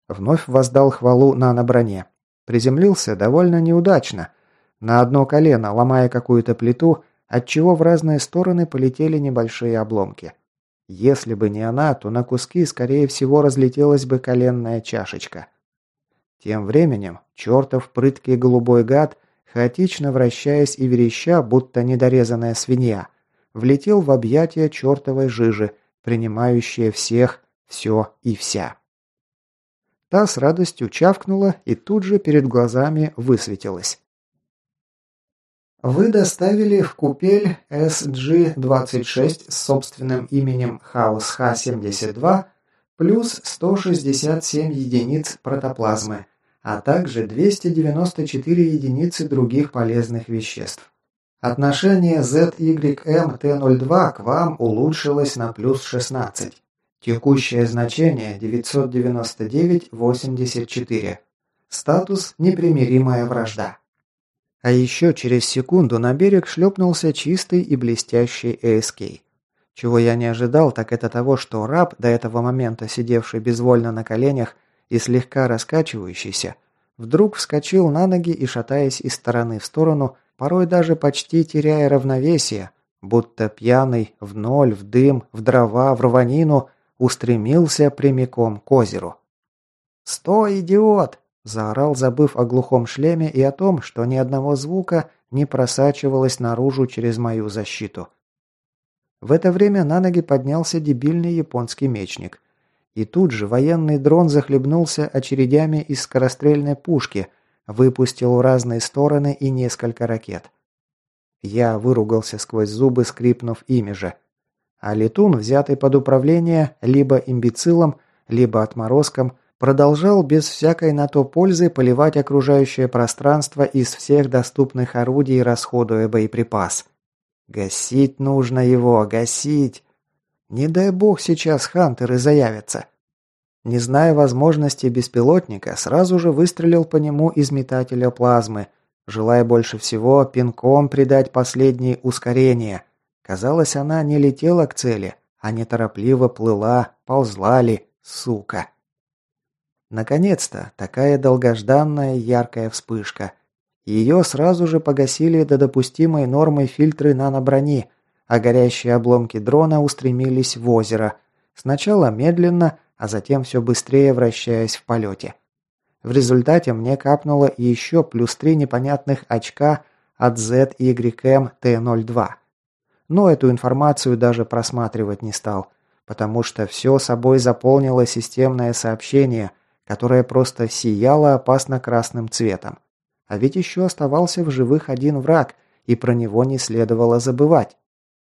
Вновь воздал хвалу нано-броне. Приземлился довольно неудачно. На одно колено, ломая какую-то плиту, отчего в разные стороны полетели небольшие обломки. Если бы не она, то на куски, скорее всего, разлетелась бы коленная чашечка. Тем временем чертов прыткий голубой гад, хаотично вращаясь и вереща, будто недорезанная свинья, влетел в объятия чертовой жижи, принимающая всех, все и вся. Та с радостью чавкнула и тут же перед глазами высветилась. Вы доставили в купель SG-26 с собственным именем Хаос Х-72 плюс 167 единиц протоплазмы, а также 294 единицы других полезных веществ. Отношение ZYM-T02 к вам улучшилось на плюс 16. Текущее значение 999,84. Статус «Непримиримая вражда». А еще через секунду на берег шлепнулся чистый и блестящий ASK. Чего я не ожидал, так это того, что раб, до этого момента сидевший безвольно на коленях и слегка раскачивающийся, вдруг вскочил на ноги и, шатаясь из стороны в сторону, порой даже почти теряя равновесие, будто пьяный, в ноль, в дым, в дрова, в рванину, устремился прямиком к озеру. «Стой, идиот!» – заорал, забыв о глухом шлеме и о том, что ни одного звука не просачивалось наружу через мою защиту. В это время на ноги поднялся дебильный японский мечник. И тут же военный дрон захлебнулся очередями из скорострельной пушки, выпустил в разные стороны и несколько ракет. Я выругался сквозь зубы, скрипнув ими же. А летун, взятый под управление либо имбецилом, либо отморозком, продолжал без всякой на то пользы поливать окружающее пространство из всех доступных орудий, расходуя боеприпас. Гасить нужно его, гасить. Не дай бог сейчас хантеры заявятся. Не зная возможности беспилотника, сразу же выстрелил по нему из метателя плазмы, желая больше всего пинком придать последнее ускорение. Казалось, она не летела к цели, а неторопливо плыла, ползла ли, сука. Наконец-то, такая долгожданная яркая вспышка. Ее сразу же погасили до допустимой нормы фильтры нано-брони, а горящие обломки дрона устремились в озеро. Сначала медленно, а затем все быстрее вращаясь в полете. В результате мне капнуло еще плюс 3 непонятных очка от ZYM-T02. Но эту информацию даже просматривать не стал, потому что все собой заполнило системное сообщение, которое просто сияло опасно красным цветом. А ведь еще оставался в живых один враг, и про него не следовало забывать.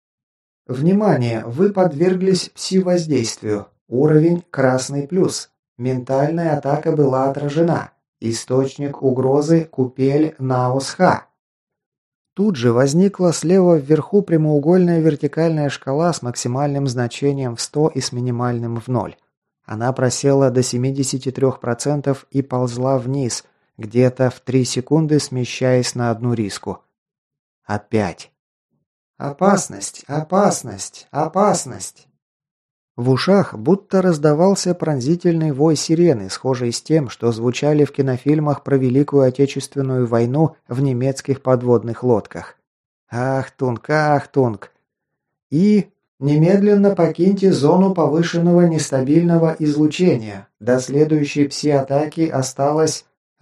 Внимание! Вы подверглись пси-воздействию. Уровень красный плюс. Ментальная атака была отражена. Источник угрозы купель Наус-Ха. Тут же возникла слева вверху прямоугольная вертикальная шкала с максимальным значением в 100 и с минимальным в 0. Она просела до 73% и ползла вниз, где-то в 3 секунды смещаясь на одну риску. Опять. «Опасность! Опасность! Опасность!» В ушах будто раздавался пронзительный вой сирены, схожий с тем, что звучали в кинофильмах про Великую Отечественную войну в немецких подводных лодках. «Ахтунг! Ахтунг!» И... «Немедленно покиньте зону повышенного нестабильного излучения. До следующей пси-атаки осталось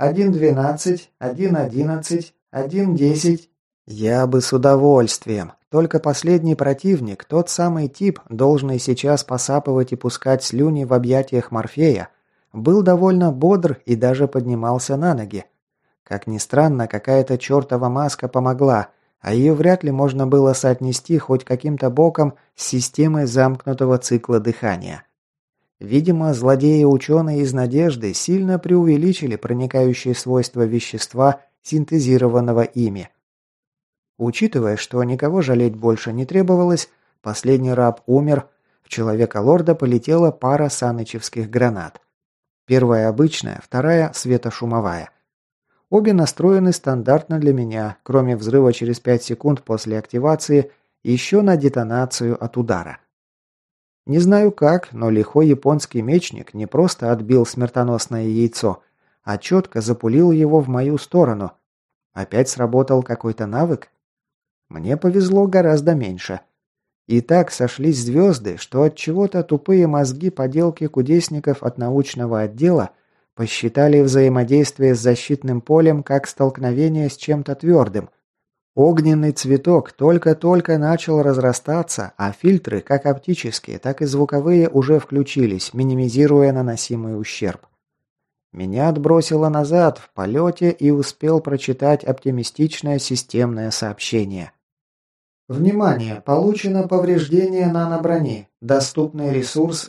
1.12, 1.11, 1.10». Я бы с удовольствием. Только последний противник, тот самый тип, должный сейчас посапывать и пускать слюни в объятиях Морфея, был довольно бодр и даже поднимался на ноги. Как ни странно, какая-то чертова маска помогла, а ее вряд ли можно было соотнести хоть каким-то боком с системой замкнутого цикла дыхания. Видимо, злодеи-ученые из «Надежды» сильно преувеличили проникающие свойства вещества, синтезированного ими. Учитывая, что никого жалеть больше не требовалось, последний раб умер, в Человека-лорда полетела пара санычевских гранат. Первая обычная, вторая светошумовая. Обе настроены стандартно для меня, кроме взрыва через 5 секунд после активации, еще на детонацию от удара. Не знаю как, но лихой японский мечник не просто отбил смертоносное яйцо, а четко запулил его в мою сторону. Опять сработал какой-то навык? Мне повезло гораздо меньше. И так сошлись звезды, что от чего-то тупые мозги поделки кудесников от научного отдела посчитали взаимодействие с защитным полем как столкновение с чем-то твердым. Огненный цветок только-только начал разрастаться, а фильтры, как оптические, так и звуковые, уже включились, минимизируя наносимый ущерб. Меня отбросило назад в полете и успел прочитать оптимистичное системное сообщение. Внимание! Получено повреждение наноброни. Доступный ресурс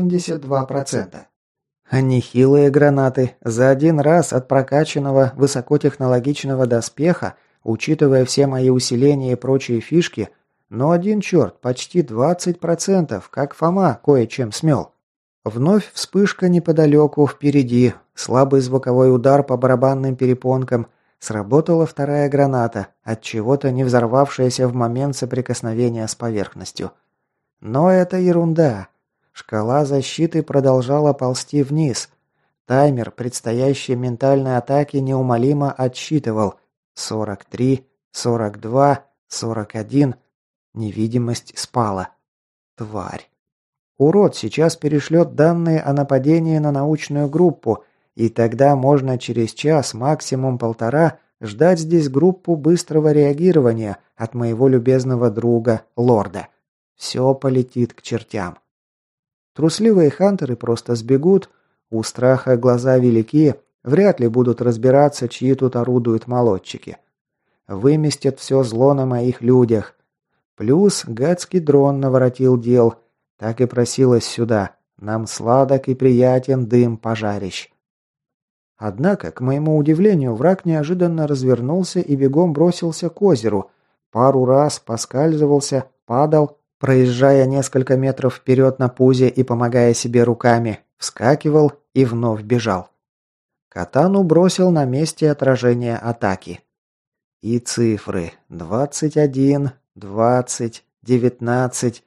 82%. А нехилые гранаты. За один раз от прокачанного высокотехнологичного доспеха, учитывая все мои усиления и прочие фишки, но один черт, почти 20%, как Фома кое-чем смел. Вновь вспышка неподалеку, впереди, слабый звуковой удар по барабанным перепонкам. Сработала вторая граната, от чего-то не взорвавшаяся в момент соприкосновения с поверхностью. Но это ерунда. Шкала защиты продолжала ползти вниз. Таймер предстоящей ментальной атаки неумолимо отсчитывал. 43, 42, 41. Невидимость спала. Тварь. Урод сейчас перешлет данные о нападении на научную группу, и тогда можно через час, максимум полтора, ждать здесь группу быстрого реагирования от моего любезного друга, лорда. Все полетит к чертям. Трусливые хантеры просто сбегут, у страха глаза велики, вряд ли будут разбираться, чьи тут орудуют молодчики. Выместят все зло на моих людях. Плюс гадский дрон наворотил дел, так и просилось сюда. Нам сладок и приятен дым пожарищ. Однако, к моему удивлению, враг неожиданно развернулся и бегом бросился к озеру. Пару раз поскальзывался, падал, проезжая несколько метров вперед на пузе и помогая себе руками, вскакивал и вновь бежал. Катану бросил на месте отражения атаки. И цифры: 21, 20, 19.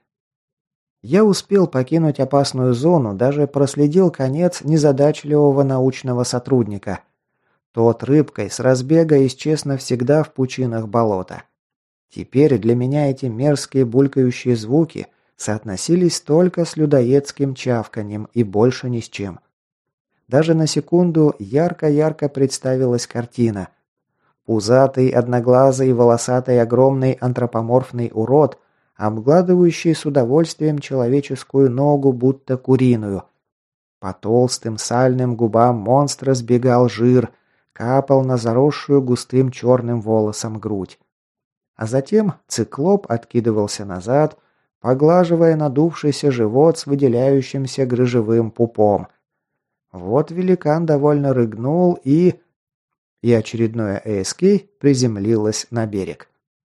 Я успел покинуть опасную зону, даже проследил конец незадачливого научного сотрудника. Тот рыбкой с разбега исчез навсегда в пучинах болота. Теперь для меня эти мерзкие булькающие звуки соотносились только с людоедским чавканьем и больше ни с чем. Даже на секунду ярко-ярко представилась картина. Пузатый, одноглазый, волосатый, огромный антропоморфный урод, обгладывающий с удовольствием человеческую ногу, будто куриную. По толстым сальным губам монстра сбегал жир, капал на заросшую густым черным волосом грудь. А затем циклоп откидывался назад, поглаживая надувшийся живот с выделяющимся грыжевым пупом. Вот великан довольно рыгнул и очередное АСК приземлилось на берег.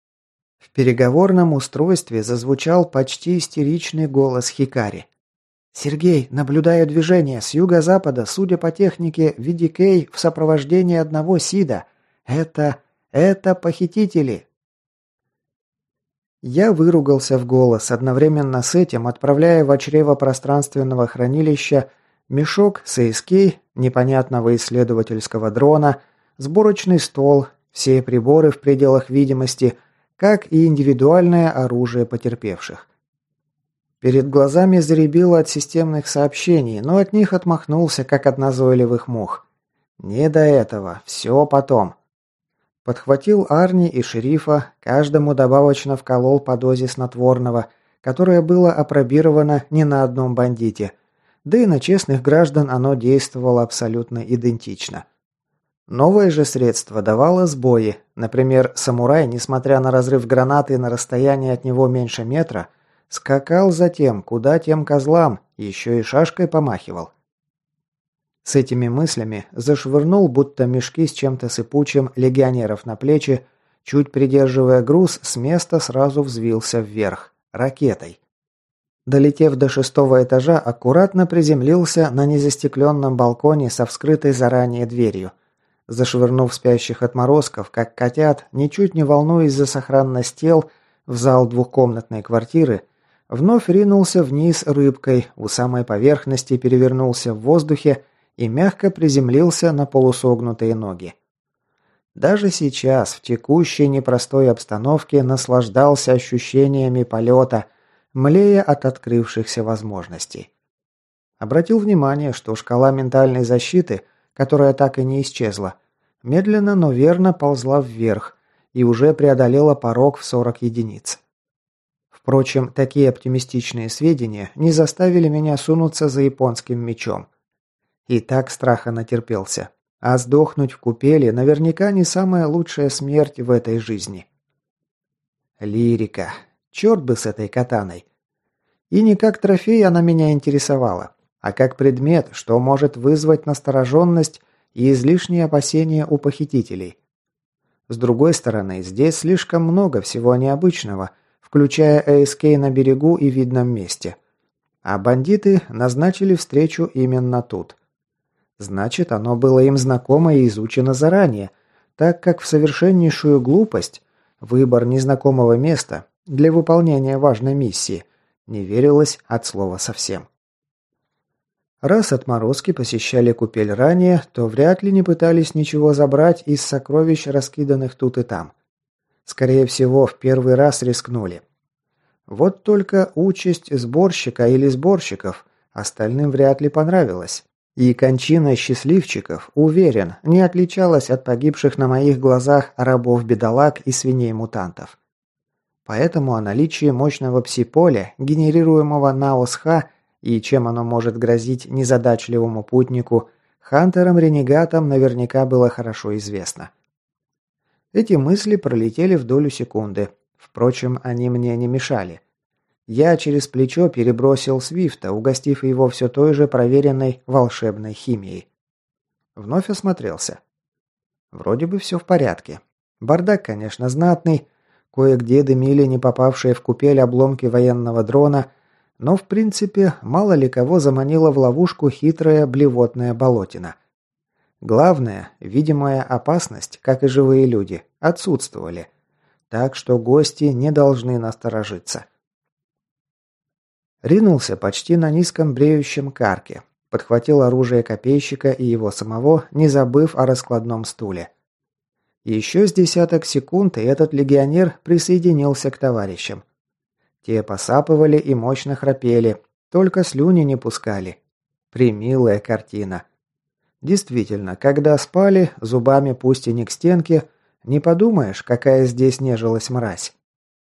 В переговорном устройстве зазвучал почти истеричный голос Хикари. «Сергей, наблюдаю движение с юго-запада, судя по технике, VDK в сопровождении одного СИДа. Это похитители!» Я выругался в голос, одновременно с этим отправляя в чрево пространственного хранилища мешок с АСК, непонятного исследовательского дрона, сборочный стол, все приборы в пределах видимости, как и индивидуальное оружие потерпевших. Перед глазами заребило от системных сообщений, но от них отмахнулся, как от назойливых мух. Не до этого, все потом. Подхватил Арни и шерифа, каждому добавочно вколол по дозе снотворного, которое было опробировано не на одном бандите, да и на честных граждан оно действовало абсолютно идентично. Новое же средство давало сбои. Например, самурай, несмотря на разрыв гранаты на расстоянии от него меньше метра, скакал за тем, куда тем козлам, еще и шашкой помахивал. С этими мыслями зашвырнул, будто мешки с чем-то сыпучим, легионеров на плечи, чуть придерживая груз, с места сразу взвился вверх, ракетой. Долетев до 6-го этажа, аккуратно приземлился на незастекленном балконе со вскрытой заранее дверью. Зашвырнув спящих отморозков, как котят, ничуть не волнуясь за сохранность тел, в зал двухкомнатной квартиры, Вновь ринулся вниз рыбкой, у самой поверхности перевернулся в воздухе и мягко приземлился на полусогнутые ноги. Даже сейчас, в текущей непростой обстановке, наслаждался ощущениями полета, млея от открывшихся возможностей. Обратил внимание, что шкала ментальной защиты, которая так и не исчезла, медленно, но верно ползла вверх и уже преодолела порог в 40 единиц. Впрочем, такие оптимистичные сведения не заставили меня сунуться за японским мечом. И так страха натерпелся. А сдохнуть в купели наверняка не самая лучшая смерть в этой жизни. Лирика. Черт бы с этой катаной. И не как трофей она меня интересовала, а как предмет, что может вызвать настороженность и излишние опасения у похитителей. С другой стороны, здесь слишком много всего необычного, включая АСК на берегу и видном месте. А бандиты назначили встречу именно тут. Значит, оно было им знакомо и изучено заранее, так как в совершеннейшую глупость, выбор незнакомого места для выполнения важной миссии, не верилось от слова совсем. Раз отморозки посещали купель ранее, то вряд ли не пытались ничего забрать из сокровищ, раскиданных тут и там. Скорее всего, в первый раз рискнули. Вот только участь сборщика или сборщиков остальным вряд ли понравилась. И кончина счастливчиков, уверен, не отличалась от погибших на моих глазах рабов-бедолаг и свиней-мутантов. Поэтому о наличии мощного пси-поля, генерируемого на ОСХ, и чем оно может грозить незадачливому путнику, хантерам-ренегатам наверняка было хорошо известно. Эти мысли пролетели в долю секунды. Впрочем, они мне не мешали. Я через плечо перебросил Свифта, угостив его все той же проверенной волшебной химией. Вновь осмотрелся. Вроде бы все в порядке. Бардак, конечно, знатный. Кое-где дымили не попавшие в купель обломки военного дрона, но в принципе мало ли кого заманила в ловушку хитрая блевотная болотина. Главное, видимая опасность, как и живые люди, отсутствовали. Так что гости не должны насторожиться. Ринулся почти на низком бреющем карке. Подхватил оружие копейщика и его самого, не забыв о раскладном стуле. Еще с десяток секунд, и этот легионер присоединился к товарищам. Те посапывали и мощно храпели, только слюни не пускали. Примилая картина. Действительно, когда спали, зубами пусть и не к стенке, не подумаешь, какая здесь нежилась мразь.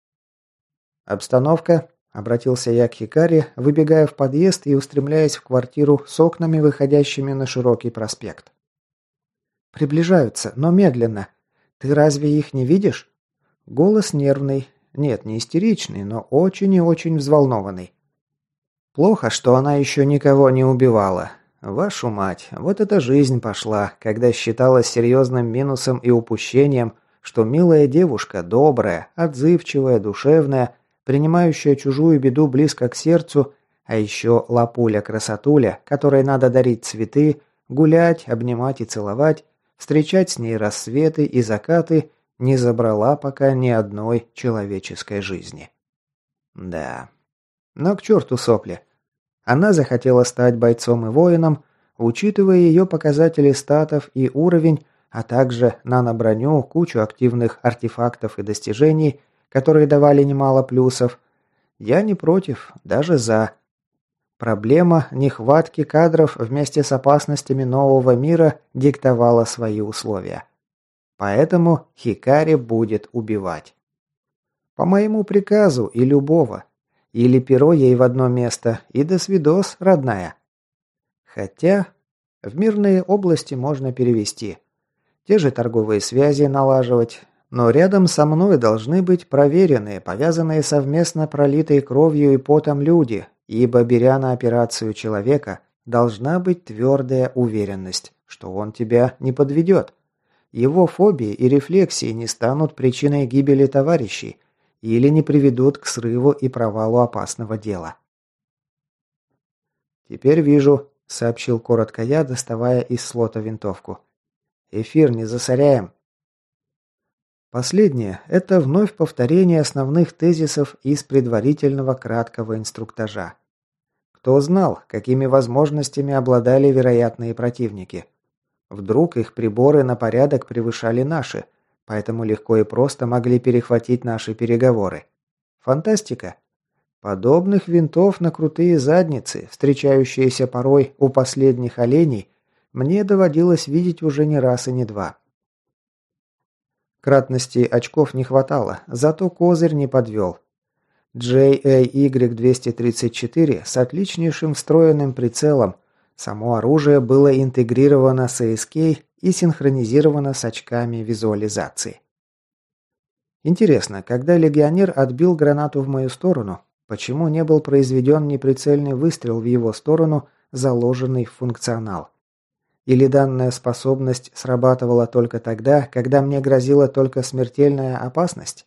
Обстановка. Обратился я к Хикари, выбегая в подъезд и устремляясь в квартиру с окнами, выходящими на широкий проспект. «Приближаются, но медленно. Ты разве их не видишь?» Голос нервный. Нет, не истеричный, но очень и очень взволнованный. Плохо, что она еще никого не убивала. Вашу мать, вот эта жизнь пошла, когда считалось серьезным минусом и упущением, что милая девушка, добрая, отзывчивая, душевная, принимающая чужую беду близко к сердцу, а еще лапуля-красотуля, которой надо дарить цветы, гулять, обнимать и целовать, встречать с ней рассветы и закаты, не забрала пока ни одной человеческой жизни. Да. Но к черту сопли. Она захотела стать бойцом и воином, учитывая ее показатели статов и уровень, а также наноброню, кучу активных артефактов и достижений, которые давали немало плюсов. Я не против, даже за. Проблема нехватки кадров вместе с опасностями нового мира диктовала свои условия. Поэтому Хикари будет убивать. По моему приказу и любого. Или перо ей в одно место, и до свидос, родная. Хотя в мирные области можно перевести. Те же торговые связи налаживать. Но рядом со мной должны быть проверенные, повязанные совместно пролитой кровью и потом люди, ибо, беря на операцию человека, должна быть твердая уверенность, что он тебя не подведет. Его фобии и рефлексии не станут причиной гибели товарищей или не приведут к срыву и провалу опасного дела. «Теперь вижу», — сообщил коротко я, доставая из слота винтовку. «Эфир не засоряем». Последнее – это вновь повторение основных тезисов из предварительного краткого инструктажа. Кто знал, какими возможностями обладали вероятные противники? Вдруг их приборы на порядок превышали наши, поэтому легко и просто могли перехватить наши переговоры. Фантастика? Подобных винтов на крутые задницы, встречающиеся порой у последних оленей, мне доводилось видеть уже не раз и не два. Кратности очков не хватало, зато козырь не подвел. JAY-234 с отличнейшим встроенным прицелом. Само оружие было интегрировано с ASK и синхронизировано с очками визуализации. Интересно, когда легионер отбил гранату в мою сторону, почему не был произведен неприцельный выстрел в его сторону, заложенный в функционал? Или данная способность срабатывала только тогда, когда мне грозила только смертельная опасность?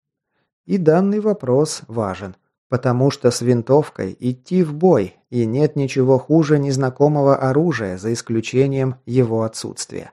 И данный вопрос важен, потому что с винтовкой идти в бой, и нет ничего хуже незнакомого оружия, за исключением его отсутствия.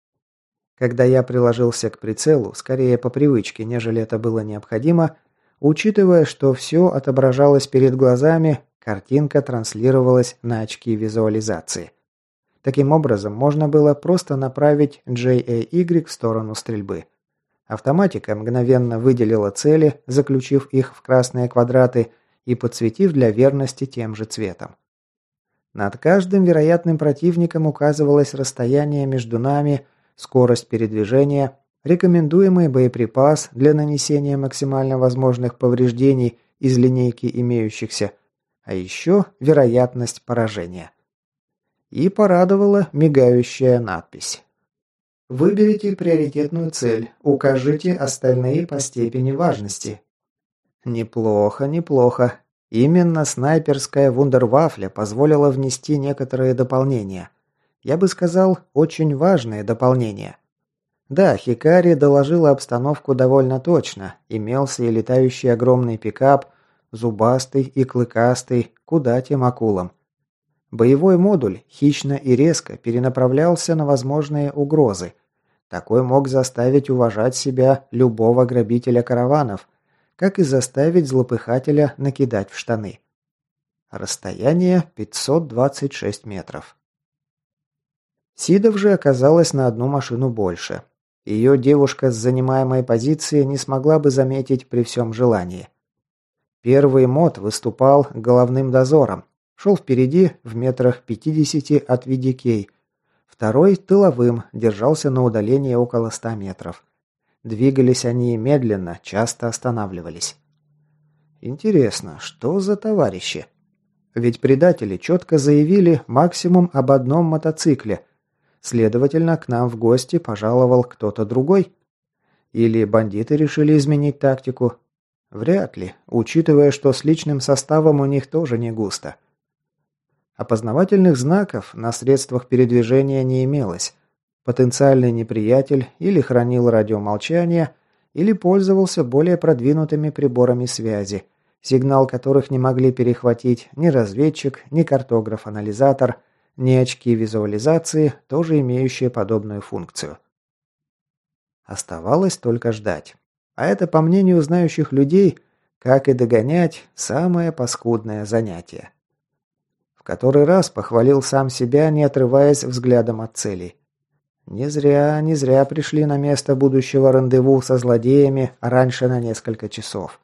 Когда я приложился к прицелу, скорее по привычке, нежели это было необходимо, учитывая, что все отображалось перед глазами, картинка транслировалась на очки визуализации. Таким образом, можно было просто направить JAY в сторону стрельбы. Автоматика мгновенно выделила цели, заключив их в красные квадраты и подсветив для верности тем же цветом. Над каждым вероятным противником указывалось расстояние между нами, скорость передвижения, рекомендуемый боеприпас для нанесения максимально возможных повреждений из линейки имеющихся, а еще вероятность поражения. И порадовала мигающая надпись. Выберите приоритетную цель, укажите остальные по степени важности. Неплохо, неплохо. Именно снайперская вундервафля позволила внести некоторые дополнения. Я бы сказал, очень важные дополнения. Да, Хикари доложила обстановку довольно точно. Имелся и летающий огромный пикап, зубастый и клыкастый, куда тем акулам. Боевой модуль хищно и резко перенаправлялся на возможные угрозы. Такой мог заставить уважать себя любого грабителя караванов, как и заставить злопыхателя накидать в штаны. Расстояние 526 метров. Сидов же оказалась на одну машину больше. Ее девушка с занимаемой позиции не смогла бы заметить при всем желании. Первый мод выступал головным дозором. Шел впереди в метрах 50 от VDK. Второй тыловым, держался на удалении около 100 метров. Двигались они медленно, часто останавливались. Интересно, что за товарищи? Ведь предатели четко заявили максимум об одном мотоцикле. Следовательно, к нам в гости пожаловал кто-то другой? Или бандиты решили изменить тактику? Вряд ли, учитывая, что с личным составом у них тоже не густо. Опознавательных знаков на средствах передвижения не имелось. Потенциальный неприятель или хранил радиомолчание, или пользовался более продвинутыми приборами связи, сигнал которых не могли перехватить ни разведчик, ни картограф-анализатор, ни очки визуализации, тоже имеющие подобную функцию. Оставалось только ждать. А это, по мнению знающих людей, как и догонять, самое паскудное занятие. В который раз похвалил сам себя, не отрываясь взглядом от целей. Не зря пришли на место будущего рандеву со злодеями раньше на несколько часов.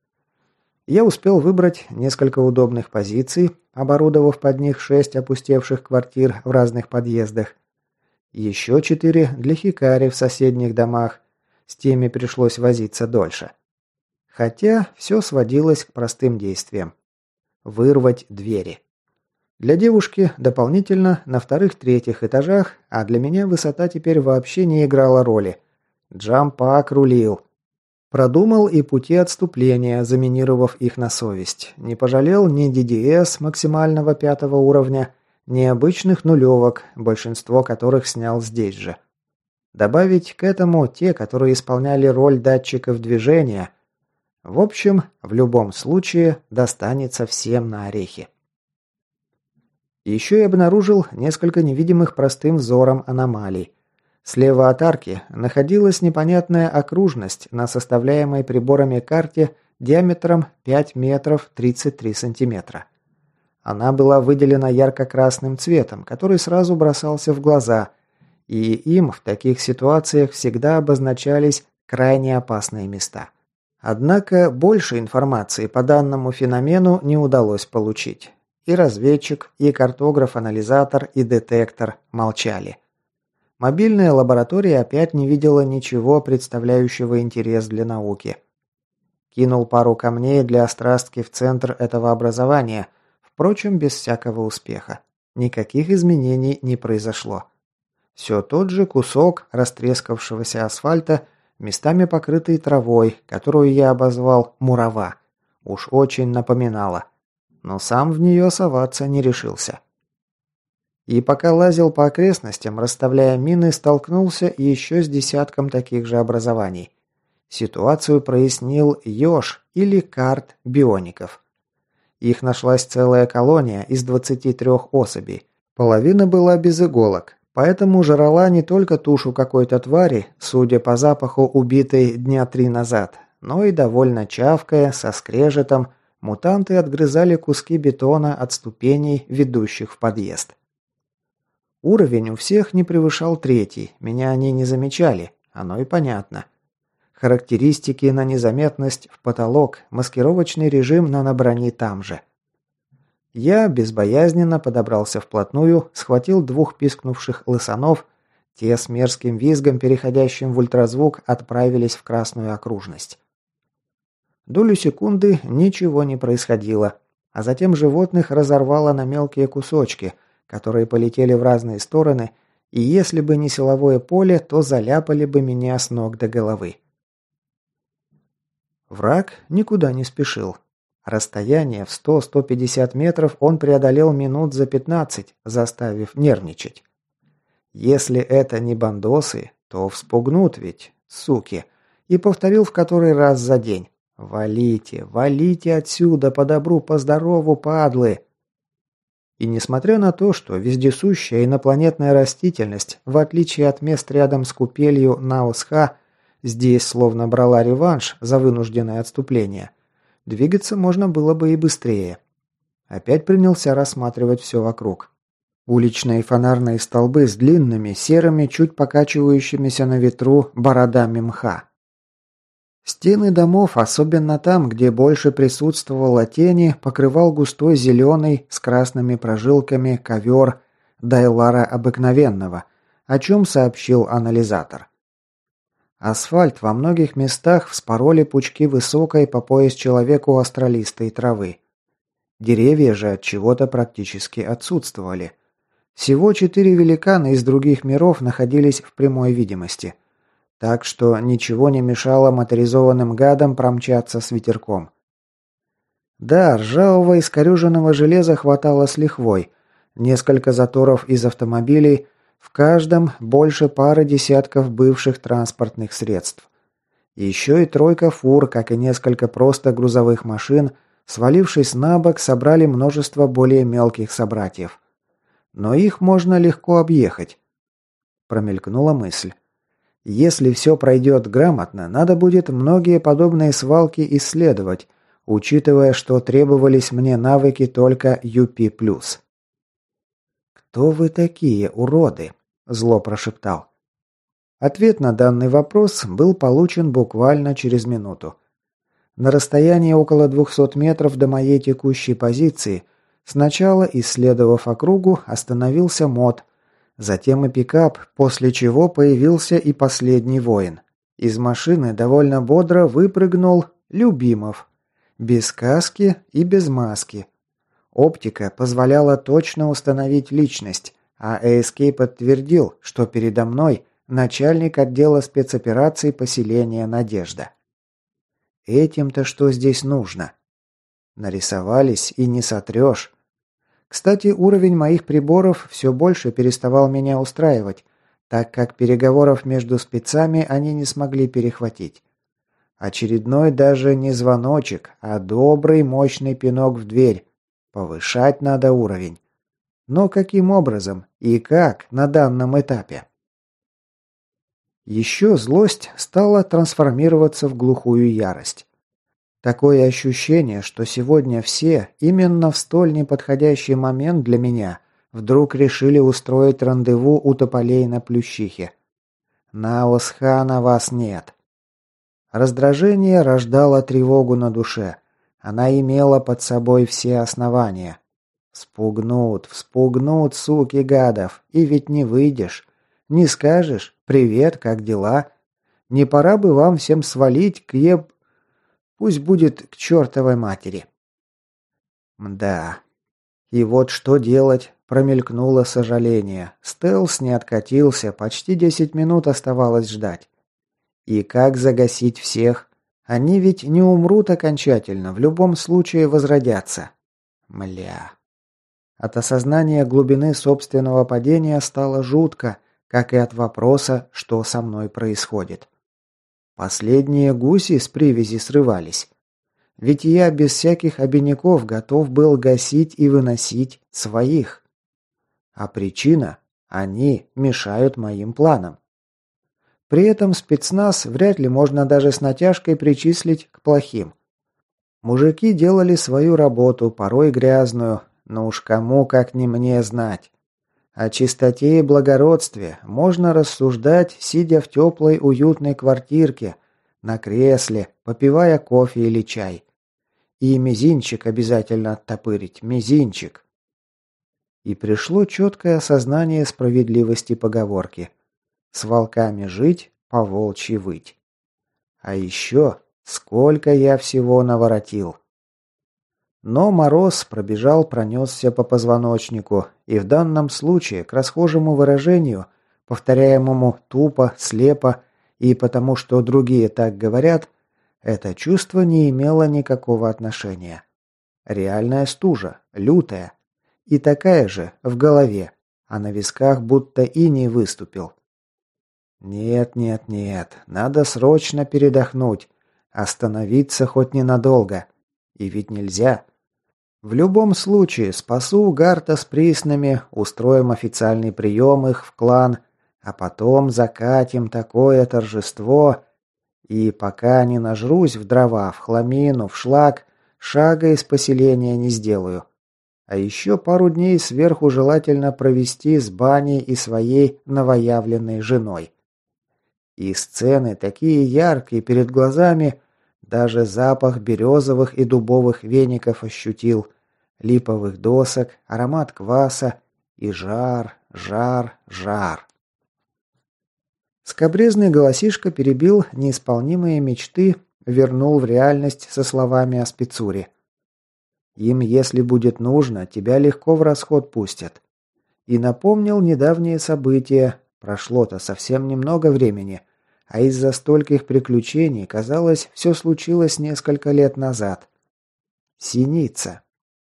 Я успел выбрать несколько удобных позиций, оборудовав под них 6 опустевших квартир в разных подъездах. Еще 4 для Хикари в соседних домах. С теми пришлось возиться дольше. Хотя все сводилось к простым действиям. Вырвать двери. Для девушки дополнительно на вторых-третьих этажах, а для меня высота теперь вообще не играла роли. Джампак рулил. Продумал и пути отступления, заминировав их на совесть. Не пожалел ни DDS максимального 5-го уровня, ни обычных нулевок, большинство которых снял здесь же. Добавить к этому те, которые исполняли роль датчиков движения. В общем, в любом случае достанется всем на орехи. Еще и обнаружил несколько невидимых простым взором аномалий. Слева от арки находилась непонятная окружность на составляемой приборами карте диаметром 5 метров 33 сантиметра. Она была выделена ярко-красным цветом, который сразу бросался в глаза, и им в таких ситуациях всегда обозначались крайне опасные места. Однако больше информации по данному феномену не удалось получить. И разведчик, и картограф-анализатор, и детектор молчали. Мобильная лаборатория опять не видела ничего, представляющего интерес для науки. Кинул пару камней для острастки в центр этого образования, впрочем, без всякого успеха. Никаких изменений не произошло. Все тот же кусок растрескавшегося асфальта, местами покрытый травой, которую я обозвал «мурава». Уж очень напоминала. Но сам в нее соваться не решился. И пока лазил по окрестностям, расставляя мины, столкнулся еще с десятком таких же образований. Ситуацию прояснил Ёж или карт биоников. Их нашлась целая колония из 23 особей. Половина была без иголок, поэтому жрала не только тушу какой-то твари, судя по запаху убитой дня 3 назад, но и довольно чавкая, со скрежетом, мутанты отгрызали куски бетона от ступеней, ведущих в подъезд. Уровень у всех не превышал 3, меня они не замечали, оно и понятно. Характеристики на незаметность в потолок, маскировочный режим на брони там же. Я безбоязненно подобрался вплотную, схватил 2 пискнувших лысанов, те с мерзким визгом, переходящим в ультразвук, отправились в красную окружность. Долю секунды ничего не происходило, а затем животных разорвало на мелкие кусочки, которые полетели в разные стороны, и если бы не силовое поле, то заляпали бы меня с ног до головы. Враг никуда не спешил. Расстояние в 100-150 метров он преодолел минут за 15, заставив нервничать. Если это не бандосы, то вспугнут ведь, суки. И повторил в который раз за день. «Валите, валите отсюда, по добру, по здорову, падлы!» И несмотря на то, что вездесущая инопланетная растительность, в отличие от мест рядом с купелью Наусха, здесь словно брала реванш за вынужденное отступление, двигаться можно было бы и быстрее. Опять принялся рассматривать все вокруг. Уличные фонарные столбы с длинными, серыми, чуть покачивающимися на ветру бородами мха. Стены домов, особенно там, где больше присутствовало тени, покрывал густой зеленый с красными прожилками ковер Дайлара обыкновенного, о чем сообщил анализатор. Асфальт во многих местах вспороли пучки высокой по пояс человеку астралистой травы. Деревья же от чего-то практически отсутствовали. Всего 4 великана из других миров находились в прямой видимости. Так что ничего не мешало моторизованным гадам промчаться с ветерком. Да, ржавого искореженного железа хватало с лихвой. Несколько заторов из автомобилей, в каждом больше пары десятков бывших транспортных средств. Еще и 3 фур, как и несколько просто грузовых машин, свалившись на бок, собрали множество более мелких собратьев. Но их можно легко объехать. Промелькнула мысль. Если все пройдет грамотно, надо будет многие подобные свалки исследовать, учитывая, что требовались мне навыки только UP+. «Кто вы такие, уроды?» – зло прошептал. Ответ на данный вопрос был получен буквально через минуту. На расстоянии около 200 метров до моей текущей позиции, сначала, исследовав округу, остановился МОД, затем и пикап, после чего появился и последний воин. Из машины довольно бодро выпрыгнул Любимов. Без каски и без маски. Оптика позволяла точно установить личность, а ASK подтвердил, что передо мной начальник отдела спецопераций поселения «Надежда». Этим-то что здесь нужно? Нарисовались и не сотрешь. Кстати, уровень моих приборов все больше переставал меня устраивать, так как переговоров между спецами они не смогли перехватить. Очередной даже не звоночек, а добрый мощный пинок в дверь. Повышать надо уровень. Но каким образом и как на данном этапе? Еще злость стала трансформироваться в глухую ярость. Такое ощущение, что сегодня все, именно в столь неподходящий момент для меня, вдруг решили устроить рандеву у тополей на Плющихе. Наосхана вас нет. Раздражение рождало тревогу на душе. Она имела под собой все основания. Спугнут, суки гадов, и ведь не выйдешь. Не скажешь «Привет, как дела?» Не пора бы вам всем свалить к Пусть будет к чертовой матери. Мда. И вот что делать, промелькнуло сожаление. Стелс не откатился, почти 10 минут оставалось ждать. И как загасить всех? Они ведь не умрут окончательно, в любом случае возродятся. Мля. От осознания глубины собственного падения стало жутко, как и от вопроса, что со мной происходит. Последние гуси с привязи срывались. Ведь я без всяких обиняков готов был гасить и выносить своих. А причина – они мешают моим планам. При этом спецназ вряд ли можно даже с натяжкой причислить к плохим. Мужики делали свою работу, порой грязную, но уж кому, как не мне, знать. О чистоте и благородстве можно рассуждать, сидя в теплой уютной квартирке, на кресле, попивая кофе или чай. И мизинчик обязательно оттопырить, мизинчик. И пришло четкое осознание справедливости поговорки. С волками жить, по волчьи выть. А еще, сколько я всего наворотил. Но мороз пронесся по позвоночнику, и в данном случае к расхожему выражению, повторяемому тупо, слепо и потому, что другие так говорят, это чувство не имело никакого отношения. Реальная стужа, лютая, и такая же в голове, а на висках будто иней выступил. Нет, надо срочно передохнуть, остановиться хоть ненадолго. И ведь нельзя. В любом случае, спасу Гарта с приснами, устроим официальный прием их в клан, а потом закатим такое торжество. И пока не нажрусь в дрова, в хламину, в шлак, шага из поселения не сделаю. А еще пару дней сверху желательно провести с баней и своей новоявленной женой. И сцены такие яркие перед глазами, даже запах березовых и дубовых веников ощутил, липовых досок, аромат кваса и жар. Скабрезный голосишка перебил неисполнимые мечты, вернул в реальность со словами о спецуре. Им, если будет нужно, тебя легко в расход пустят. И напомнил недавние события, прошло-то совсем немного времени, а из-за стольких приключений, казалось, все случилось несколько лет назад. Синица.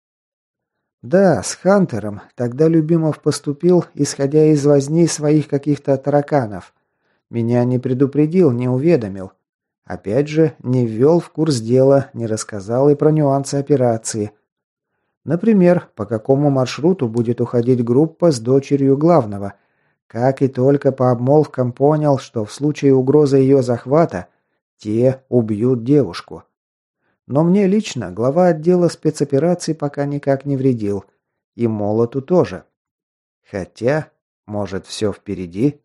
Да, с Хантером тогда Любимов поступил, исходя из возни своих каких-то тараканов. Меня не предупредил, не уведомил. Опять же, не ввел в курс дела, не рассказал и про нюансы операции. Например, по какому маршруту будет уходить группа с дочерью главного. Как и только по обмолвкам понял, что в случае угрозы ее захвата, те убьют девушку. Но мне лично глава отдела спецопераций пока никак не вредил. И Молоту тоже. Хотя, может, все впереди?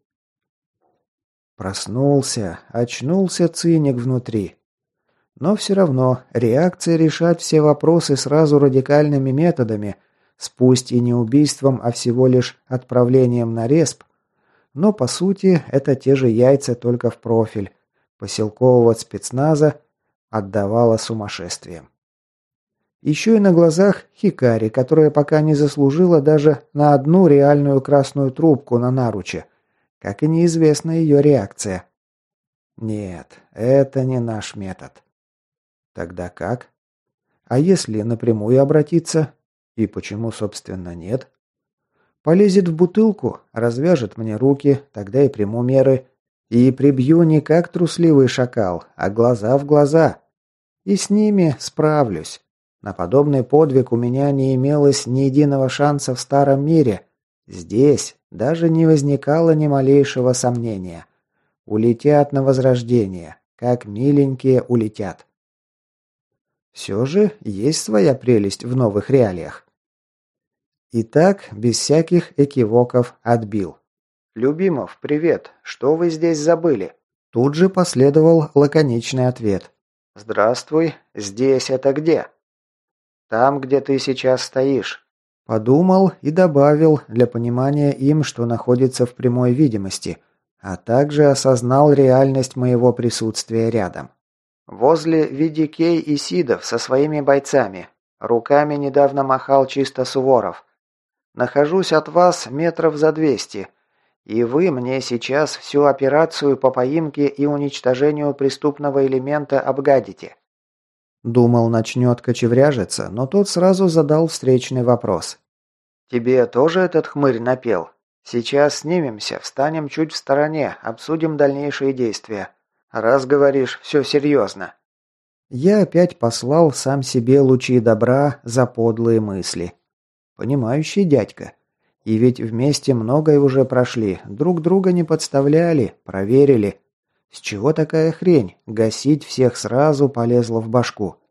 Проснулся, очнулся циник внутри. Но все равно реакция решать все вопросы сразу радикальными методами, с пусть и не убийством, а всего лишь отправлением на респ, но по сути это те же яйца только в профиль, поселкового спецназа, отдавала сумасшествием. Еще и на глазах Хикари, которая пока не заслужила даже на одну реальную красную трубку на наруче, как и неизвестна ее реакция. Нет, это не наш метод. Тогда как? А если напрямую обратиться? И почему, собственно, нет? Полезет в бутылку, развяжет мне руки, тогда и приму меры. И прибью не как трусливый шакал, а глаза в глаза. И с ними справлюсь. На подобный подвиг у меня не имелось ни единого шанса в старом мире. Здесь даже не возникало ни малейшего сомнения. Улетят на возрождение, как миленькие улетят. Все же есть своя прелесть в новых реалиях. Итак, без всяких экивоков отбил. «Любимов, привет. Что вы здесь забыли?» Тут же последовал лаконичный ответ. «Здравствуй. Здесь это где?» «Там, где ты сейчас стоишь». Подумал и добавил для понимания им, что находится в прямой видимости, а также осознал реальность моего присутствия рядом. «Возле Видикей и Сидов со своими бойцами. Руками недавно махал чисто Суворов. Нахожусь от вас метров за 200. И вы мне сейчас всю операцию по поимке и уничтожению преступного элемента обгадите». Думал, начнет кочевряжиться, но тот сразу задал встречный вопрос. «Тебе тоже этот хмырь напел? Сейчас снимемся, встанем чуть в стороне, обсудим дальнейшие действия. Раз говоришь, все серьезно». Я опять послал сам себе лучи добра за подлые мысли. Понимающий дядька. И ведь вместе многое уже прошли, друг друга не подставляли, проверили. С чего такая хрень? Гасить всех сразу полезла в башку.